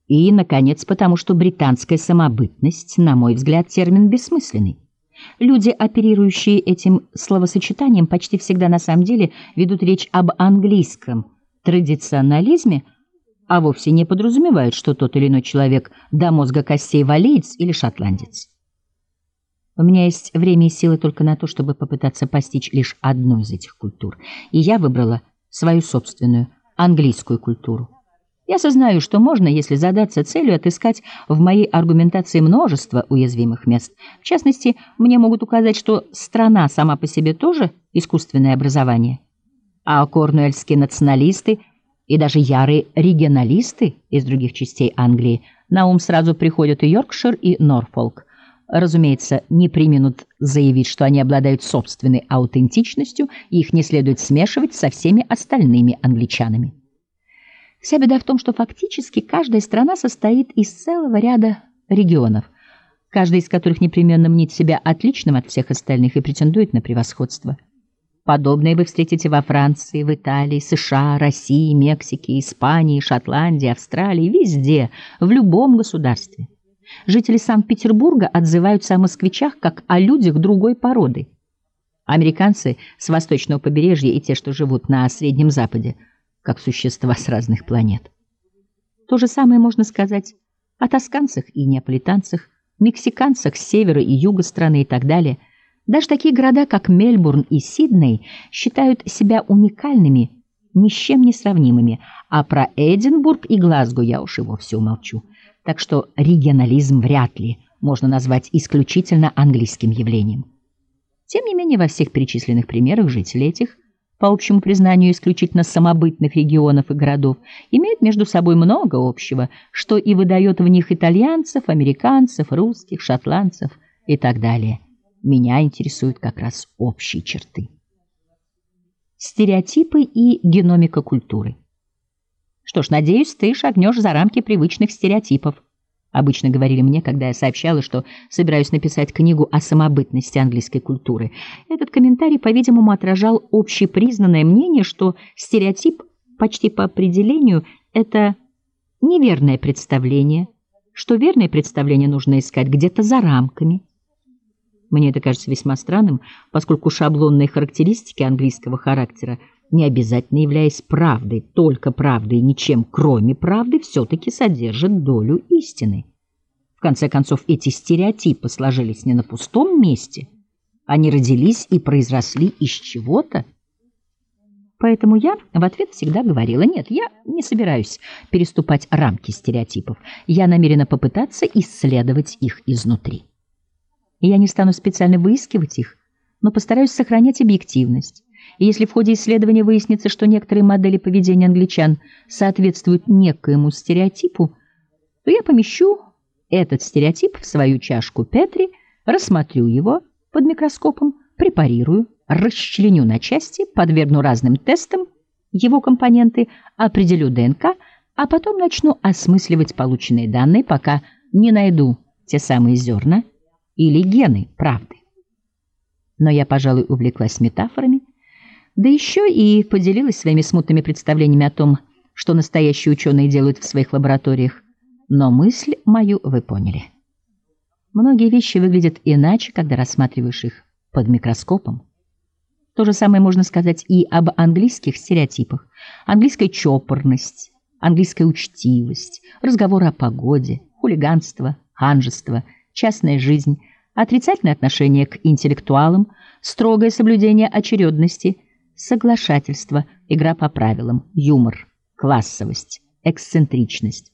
И, наконец, потому что британская самобытность, на мой взгляд, термин бессмысленный. Люди, оперирующие этим словосочетанием, почти всегда на самом деле ведут речь об английском традиционализме, а вовсе не подразумевают, что тот или иной человек до мозга костей валиец или шотландец. У меня есть время и силы только на то, чтобы попытаться постичь лишь одну из этих культур, и я выбрала свою собственную, английскую культуру. Я сознаю, что можно, если задаться целью, отыскать в моей аргументации множество уязвимых мест. В частности, мне могут указать, что страна сама по себе тоже искусственное образование, а корнуэльские националисты и даже ярые регионалисты из других частей Англии на ум сразу приходят и Йоркшир, и Норфолк. Разумеется, не преминут заявить, что они обладают собственной аутентичностью, и их не следует смешивать со всеми остальными англичанами. Вся беда в том, что фактически каждая страна состоит из целого ряда регионов, каждый из которых непременно мнит себя отличным от всех остальных и претендует на превосходство. Подобное вы встретите во Франции, в Италии, США, России, Мексике, Испании, Шотландии, Австралии, везде, в любом государстве. Жители Санкт-Петербурга отзываются о москвичах как о людях другой породы. Американцы с восточного побережья и те, что живут на Среднем Западе, как существа с разных планет. То же самое можно сказать о тосканцах и неаполитанцах, мексиканцах с севера и юга страны и так далее. Даже такие города, как Мельбурн и Сидней, считают себя уникальными, ни с чем не сравнимыми, а про Эдинбург и Глазго я уж и вовсе умолчу. Так что регионализм вряд ли можно назвать исключительно английским явлением. Тем не менее, во всех перечисленных примерах жители этих, по общему признанию, исключительно самобытных регионов и городов, имеют между собой много общего, что и выдает в них итальянцев, американцев, русских, шотландцев и так далее. Меня интересуют как раз общие черты. Стереотипы и геномика культуры. Что ж, надеюсь, ты шагнешь за рамки привычных стереотипов. Обычно говорили мне, когда я сообщала, что собираюсь написать книгу о самобытности английской культуры. Этот комментарий, по-видимому, отражал общепризнанное мнение, что стереотип почти по определению – это неверное представление, что верное представление нужно искать где-то за рамками. Мне это кажется весьма странным, поскольку шаблонные характеристики английского характера, не обязательно являясь правдой, только правдой и ничем кроме правды, все-таки содержат долю истины. В конце концов, эти стереотипы сложились не на пустом месте, они родились и произросли из чего-то. Поэтому я в ответ всегда говорила: нет, я не собираюсь переступать рамки стереотипов, я намерена попытаться исследовать их изнутри. И я не стану специально выискивать их, но постараюсь сохранять объективность. И если в ходе исследования выяснится, что некоторые модели поведения англичан соответствуют некоему стереотипу, то я помещу этот стереотип в свою чашку Петри, рассмотрю его под микроскопом, препарирую, расчленю на части, подвергну разным тестам его компоненты, определю ДНК, а потом начну осмысливать полученные данные, пока не найду те самые зерна или гены правды. Но я, пожалуй, увлеклась метафорами, да еще и поделилась своими смутными представлениями о том, что настоящие ученые делают в своих лабораториях. Но мысль мою вы поняли. Многие вещи выглядят иначе, когда рассматриваешь их под микроскопом. То же самое можно сказать и об английских стереотипах. Английская чопорность, английская учтивость, разговоры о погоде, хулиганство, ханжество, частная жизнь, отрицательное отношение к интеллектуалам, строгое соблюдение очередности, соглашательство, игра по правилам, юмор, классовость, эксцентричность,